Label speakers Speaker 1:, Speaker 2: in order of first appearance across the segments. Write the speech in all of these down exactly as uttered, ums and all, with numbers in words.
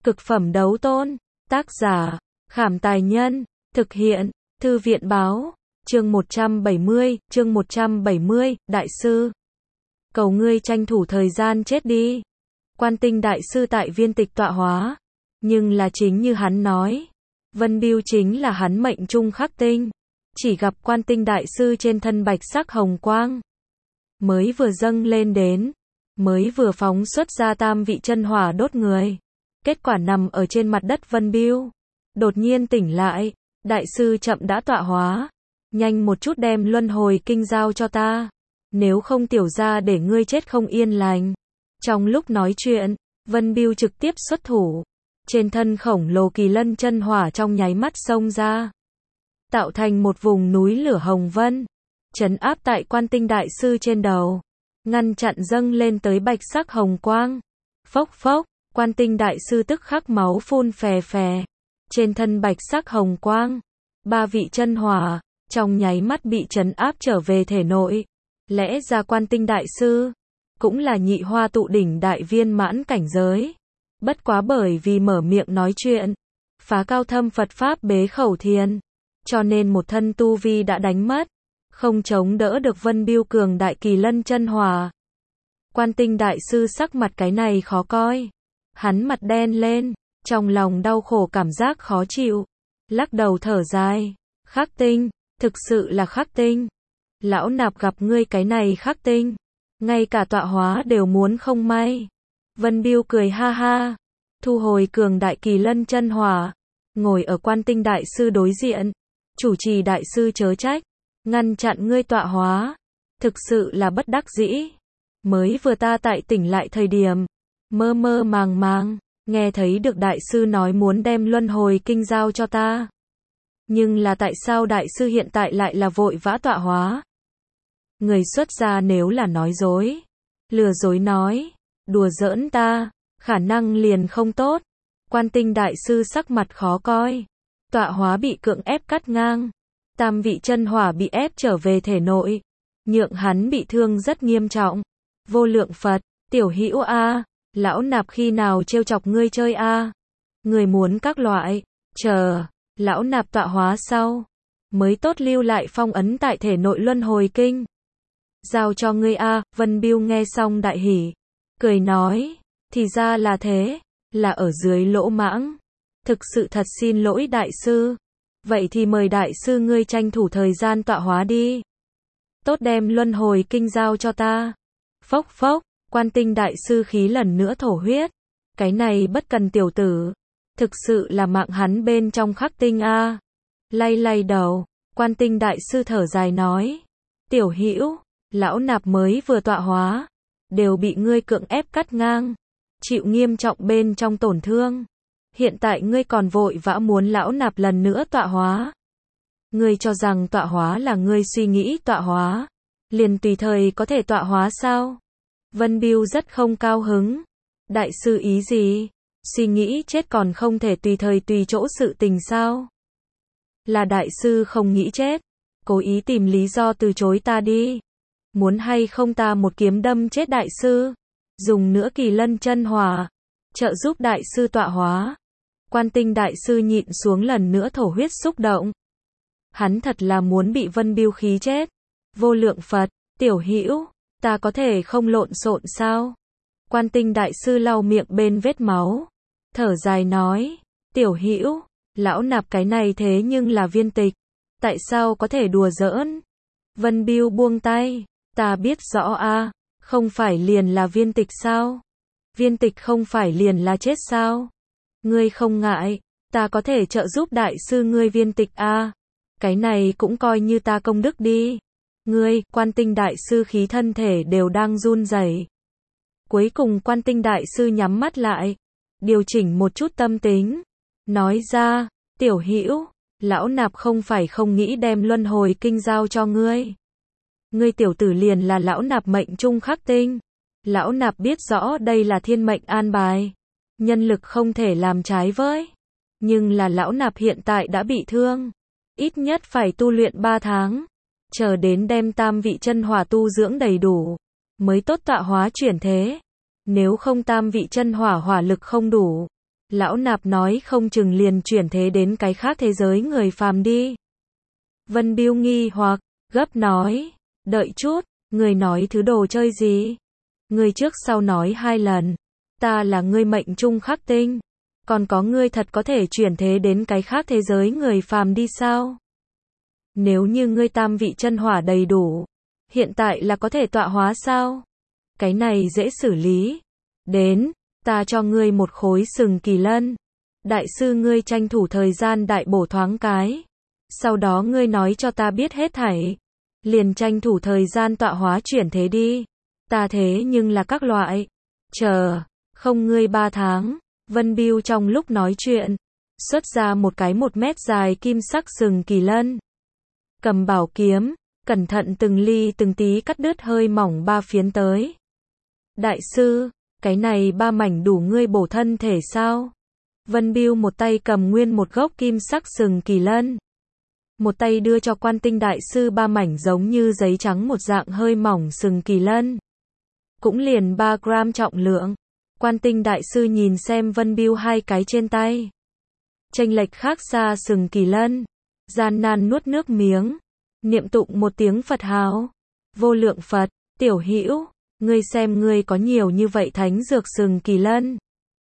Speaker 1: Cực phẩm đấu tôn. Tác giả, Khảm Tài Nhân. Thực hiện, Thư viện Báo. Chương một trăm bảy mươi, chương một trăm bảy mươi, Đại sư. Cầu ngươi tranh thủ thời gian chết đi. Quan Tinh Đại sư tại viên tịch tọa hóa. Nhưng là chính như hắn nói. Vân Bưu chính là hắn mệnh trung khắc tinh. Chỉ gặp Quan Tinh Đại sư trên thân bạch sắc hồng quang. Mới vừa dâng lên đến. Mới vừa phóng xuất ra tam vị chân hỏa đốt người. Kết quả nằm ở trên mặt đất Vân Bưu. Đột nhiên tỉnh lại. Đại sư chậm đã tọa hóa. Nhanh một chút đem luân hồi kinh giao cho ta. Nếu không tiểu ra để ngươi chết không yên lành. Trong lúc nói chuyện, Vân Bưu trực tiếp xuất thủ. Trên thân khổng lồ kỳ lân chân hỏa trong nháy mắt xông ra. Tạo thành một vùng núi lửa hồng vân. Trấn áp tại Quan Tinh Đại sư trên đầu. Ngăn chặn dâng lên tới bạch sắc hồng quang. Phốc phốc, Quan Tinh Đại sư tức khắc máu phun phè phè. Trên thân bạch sắc hồng quang. Ba vị chân hỏa, trong nháy mắt bị trấn áp trở về thể nội. Lẽ ra Quan Tinh Đại sư, cũng là nhị hoa tụ đỉnh đại viên mãn cảnh giới. Bất quá bởi vì mở miệng nói chuyện, phá cao thâm Phật Pháp bế khẩu thiền. Cho nên một thân tu vi đã đánh mất. Không chống đỡ được Vân Bưu cường đại kỳ lân chân hỏa. Quan Tinh Đại sư sắc mặt cái này khó coi. Hắn mặt đen lên, trong lòng đau khổ cảm giác khó chịu. Lắc đầu thở dài. Khắc tinh, thực sự là khắc tinh. Lão nạp gặp ngươi cái này khắc tinh. Ngay cả tọa hóa đều muốn không may. Vân Bưu cười ha ha. Thu hồi cường đại kỳ lân chân hỏa. Ngồi ở Quan Tinh Đại sư đối diện. Chủ trì đại sư chớ trách. Ngăn chặn ngươi tọa hóa. Thực sự là bất đắc dĩ. Mới vừa ta tại tỉnh lại thời điểm. Mơ mơ màng màng. Nghe thấy được đại sư nói muốn đem luân hồi kinh giao cho ta. Nhưng là tại sao đại sư hiện tại lại là vội vã tọa hóa? Người xuất gia nếu là nói dối. Lừa dối nói. Đùa giỡn ta. Khả năng liền không tốt. Quan Tinh Đại sư sắc mặt khó coi. Tọa hóa bị cưỡng ép cắt ngang. Tam vị chân hỏa bị ép trở về thể nội. Nhượng hắn bị thương rất nghiêm trọng. Vô lượng Phật, tiểu hữu a, lão nạp khi nào trêu chọc ngươi chơi a? Người muốn các loại, chờ, lão nạp tọa hóa sau, mới tốt lưu lại phong ấn tại thể nội luân hồi kinh. Giao cho ngươi a, Vân Bưu nghe xong đại hỉ, cười nói, thì ra là thế, là ở dưới lỗ mãng. Thực sự thật xin lỗi đại sư. Vậy thì mời đại sư ngươi tranh thủ thời gian tọa hóa đi. Tốt đem luân hồi kinh giao cho ta. Phốc phốc, Quan Tinh Đại sư khí lần nữa thổ huyết. Cái này bất cần tiểu tử. Thực sự là mạng hắn bên trong khắc tinh a. Lay lay đầu, Quan Tinh Đại sư thở dài nói. Tiểu hữu, lão nạp mới vừa tọa hóa. Đều bị ngươi cưỡng ép cắt ngang. Chịu nghiêm trọng bên trong tổn thương. Hiện tại ngươi còn vội vã muốn lão nạp lần nữa tọa hóa. Ngươi cho rằng tọa hóa là ngươi suy nghĩ tọa hóa. Liền tùy thời có thể tọa hóa sao? Vân Bưu rất không cao hứng. Đại sư ý gì? Suy nghĩ chết còn không thể tùy thời tùy chỗ sự tình sao? Là đại sư không nghĩ chết. Cố ý tìm lý do từ chối ta đi. Muốn hay không ta một kiếm đâm chết đại sư? Dùng nữa kỳ lân chân hỏa. Trợ giúp đại sư tọa hóa. Quan Tinh Đại sư nhịn xuống lần nữa thổ huyết xúc động. Hắn thật là muốn bị Vân Bưu khí chết. Vô lượng Phật, tiểu hữu, ta có thể không lộn xộn sao? Quan Tinh Đại sư lau miệng bên vết máu. Thở dài nói, tiểu hữu, lão nạp cái này thế nhưng là viên tịch. Tại sao có thể đùa giỡn? Vân Bưu buông tay, ta biết rõ a, không phải liền là viên tịch sao? Viên tịch không phải liền là chết sao? Ngươi không ngại, ta có thể trợ giúp đại sư ngươi viên tịch a. Cái này cũng coi như ta công đức đi. Ngươi, Quan Tinh Đại sư khí thân thể đều đang run rẩy. Cuối cùng Quan Tinh Đại sư nhắm mắt lại, điều chỉnh một chút tâm tính, nói ra, tiểu hữu, lão nạp không phải không nghĩ đem luân hồi kinh giao cho ngươi. Ngươi tiểu tử liền là lão nạp mệnh trung khắc tinh. Lão nạp biết rõ đây là thiên mệnh an bài. Nhân lực không thể làm trái với. Nhưng là lão nạp hiện tại đã bị thương. Ít nhất phải tu luyện ba tháng. Chờ đến đem tam vị chân hỏa tu dưỡng đầy đủ. Mới tốt tọa hóa chuyển thế. Nếu không tam vị chân hỏa hỏa lực không đủ. Lão nạp nói không chừng liền chuyển thế đến cái khác thế giới người phàm đi. Vân Biêu nghi hoặc, gấp nói, đợi chút, người nói thứ đồ chơi gì? Người trước sau nói hai lần, ta là ngươi mệnh trung khắc tinh, còn có ngươi thật có thể chuyển thế đến cái khác thế giới người phàm đi sao? Nếu như ngươi tam vị chân hỏa đầy đủ, hiện tại là có thể tọa hóa sao? Cái này dễ xử lý. Đến, ta cho ngươi một khối sừng kỳ lân. Đại sư ngươi tranh thủ thời gian đại bổ thoáng cái. Sau đó ngươi nói cho ta biết hết thảy. Liền tranh thủ thời gian tọa hóa chuyển thế đi. Ta thế nhưng là các loại. Chờ, không ngươi ba tháng. Vân Biêu trong lúc nói chuyện, xuất ra một cái một mét dài kim sắc sừng kỳ lân. Cầm bảo kiếm, cẩn thận từng ly từng tí cắt đứt hơi mỏng ba phiến tới. Đại sư, cái này ba mảnh đủ ngươi bổ thân thể sao? Vân Biêu một tay cầm nguyên một gốc kim sắc sừng kỳ lân. Một tay đưa cho Quan Tinh đại sư ba mảnh giống như giấy trắng một dạng hơi mỏng sừng kỳ lân. Cũng liền ba gram trọng lượng. Quan Tinh đại sư nhìn xem Vân Biêu hai cái trên tay. Chênh lệch khác xa sừng kỳ lân. Gian nan nuốt nước miếng. Niệm tụng một tiếng Phật hào. Vô lượng Phật, tiểu hữu, ngươi xem ngươi có nhiều như vậy thánh dược sừng kỳ lân.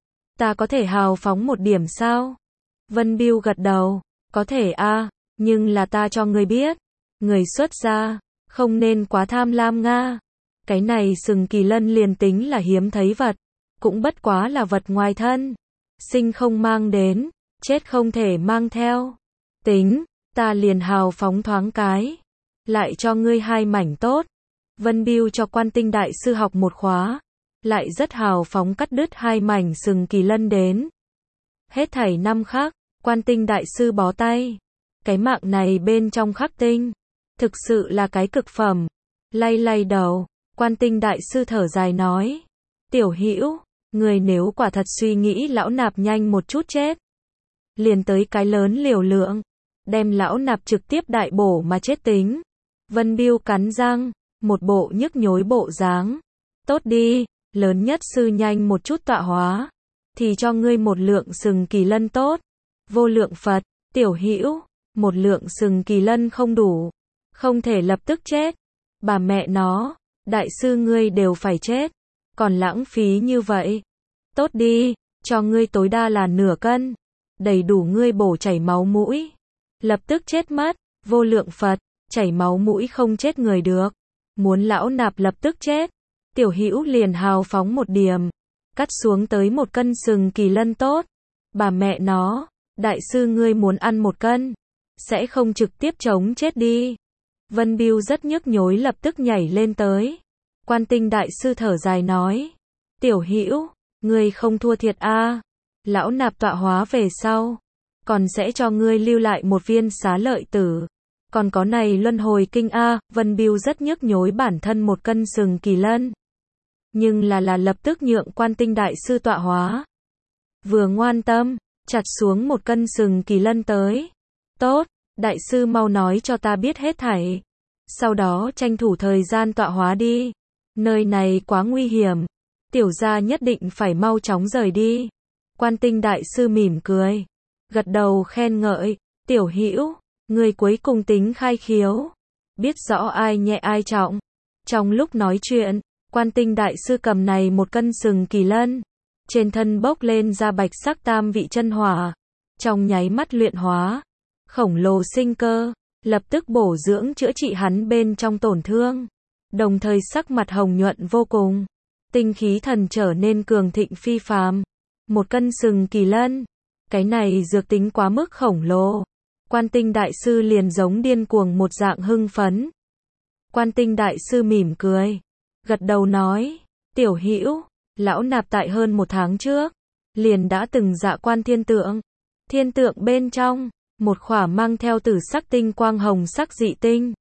Speaker 1: Ta có thể hào phóng một điểm sao? Vân Biêu gật đầu, có thể a, nhưng là ta cho ngươi biết. Người xuất gia, không nên quá tham lam nga. Cái này sừng kỳ lân liền tính là hiếm thấy vật. Cũng bất quá là vật ngoài thân. Sinh không mang đến, chết không thể mang theo. Tính, ta liền hào phóng thoáng cái. Lại cho ngươi hai mảnh tốt. Vân Biêu cho Quan Tinh đại sư học một khóa. Lại rất hào phóng cắt đứt hai mảnh sừng kỳ lân đến. Hết thảy năm khắc, Quan Tinh đại sư bó tay. Cái mạng này bên trong khắc tinh. Thực sự là cái cực phẩm. Lay lay đầu, Quan Tinh đại sư thở dài nói. Tiểu hữu, người nếu quả thật suy nghĩ lão nạp nhanh một chút chết. Liền tới cái lớn liều lượng. Đem lão nạp trực tiếp đại bổ mà chết tính. Vân Biêu cắn răng, một bộ nhức nhối bộ dáng. Tốt đi, lớn nhất sư nhanh một chút tọa hóa. Thì cho ngươi một lượng sừng kỳ lân tốt. Vô lượng Phật, tiểu hữu, một lượng sừng kỳ lân không đủ. Không thể lập tức chết. Bà mẹ nó, đại sư ngươi đều phải chết. Còn lãng phí như vậy. Tốt đi, cho ngươi tối đa là nửa cân. Đầy đủ ngươi bổ chảy máu mũi. Lập tức chết mất, vô lượng Phật, chảy máu mũi không chết người được. Muốn lão nạp lập tức chết. Tiểu hữu liền hào phóng một điểm. Cắt xuống tới một cân sừng kỳ lân tốt. Bà mẹ nó, đại sư ngươi muốn ăn một cân. Sẽ không trực tiếp chống chết đi. Vân Biêu rất nhức nhối lập tức nhảy lên tới. Quan Tinh đại sư thở dài nói. Tiểu hữu, ngươi không thua thiệt a. Lão nạp tọa hóa về sau. Còn sẽ cho ngươi lưu lại một viên xá lợi tử. Còn có này luân hồi kinh a. Vân Biêu rất nhức nhối bản thân một cân sừng kỳ lân. Nhưng là là lập tức nhượng Quan Tinh đại sư tọa hóa. Vừa ngoan tâm, chặt xuống một cân sừng kỳ lân tới. Tốt, đại sư mau nói cho ta biết hết thảy. Sau đó tranh thủ thời gian tọa hóa đi. Nơi này quá nguy hiểm. Tiểu gia nhất định phải mau chóng rời đi. Quan Tinh đại sư mỉm cười. Gật đầu khen ngợi. Tiểu hữu, người cuối cùng tính khai khiếu. Biết rõ ai nhẹ ai trọng. Trong lúc nói chuyện, Quan Tinh đại sư cầm này một cân sừng kỳ lân. Trên thân bốc lên ra bạch sắc tam vị chân hỏa. Trong nháy mắt luyện hóa. Khổng lồ sinh cơ. Lập tức bổ dưỡng chữa trị hắn bên trong tổn thương. Đồng thời sắc mặt hồng nhuận vô cùng. Tinh khí thần trở nên cường thịnh phi phàm. Một cân sừng kỳ lân. Cái này dược tính quá mức khổng lồ. Quan Tinh đại sư liền giống điên cuồng một dạng hưng phấn. Quan Tinh đại sư mỉm cười. Gật đầu nói. Tiểu hữu, lão nạp tại hơn một tháng trước. Liền đã từng dạ quan thiên tượng. Thiên tượng bên trong. Một khỏa mang theo tử sắc tinh quang hồng sắc dị tinh.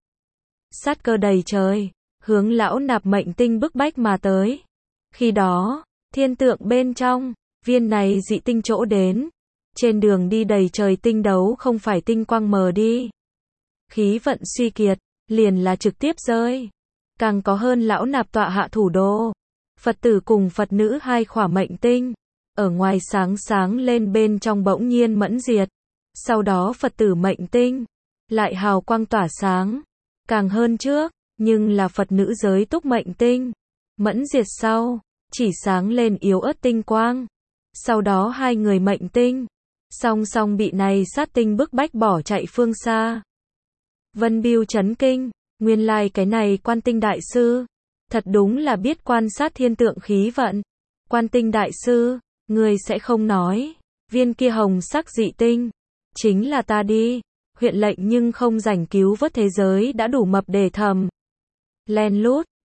Speaker 1: Sát cơ đầy trời. Hướng lão nạp mệnh tinh bức bách mà tới. Khi đó, thiên tượng bên trong. Viên này dị tinh chỗ đến. Trên đường đi đầy trời tinh đấu không phải tinh quang mờ đi. Khí vận suy kiệt, liền là trực tiếp rơi. Càng có hơn lão nạp tọa hạ thủ đô. Phật tử cùng Phật nữ hai khỏa mệnh tinh. ở ngoài sáng sáng lên bên trong bỗng nhiên mẫn diệt. Sau đó Phật tử mệnh tinh, lại hào quang tỏa sáng, càng hơn trước, nhưng là Phật nữ giới túc mệnh tinh. Mẫn diệt sau, chỉ sáng lên yếu ớt tinh quang. Sau đó hai người mệnh tinh, song song bị này sát tinh bức bách bỏ chạy phương xa. Vân Bưu chấn kinh, nguyên lai cái này Quan Tinh đại sư, thật đúng là biết quan sát thiên tượng khí vận. Quan Tinh đại sư, người sẽ không nói, viên kia hồng sắc dị tinh, chính là ta đi. Huyện lệnh nhưng không rảnh cứu vớt thế giới đã đủ mập để thầm. Len lút,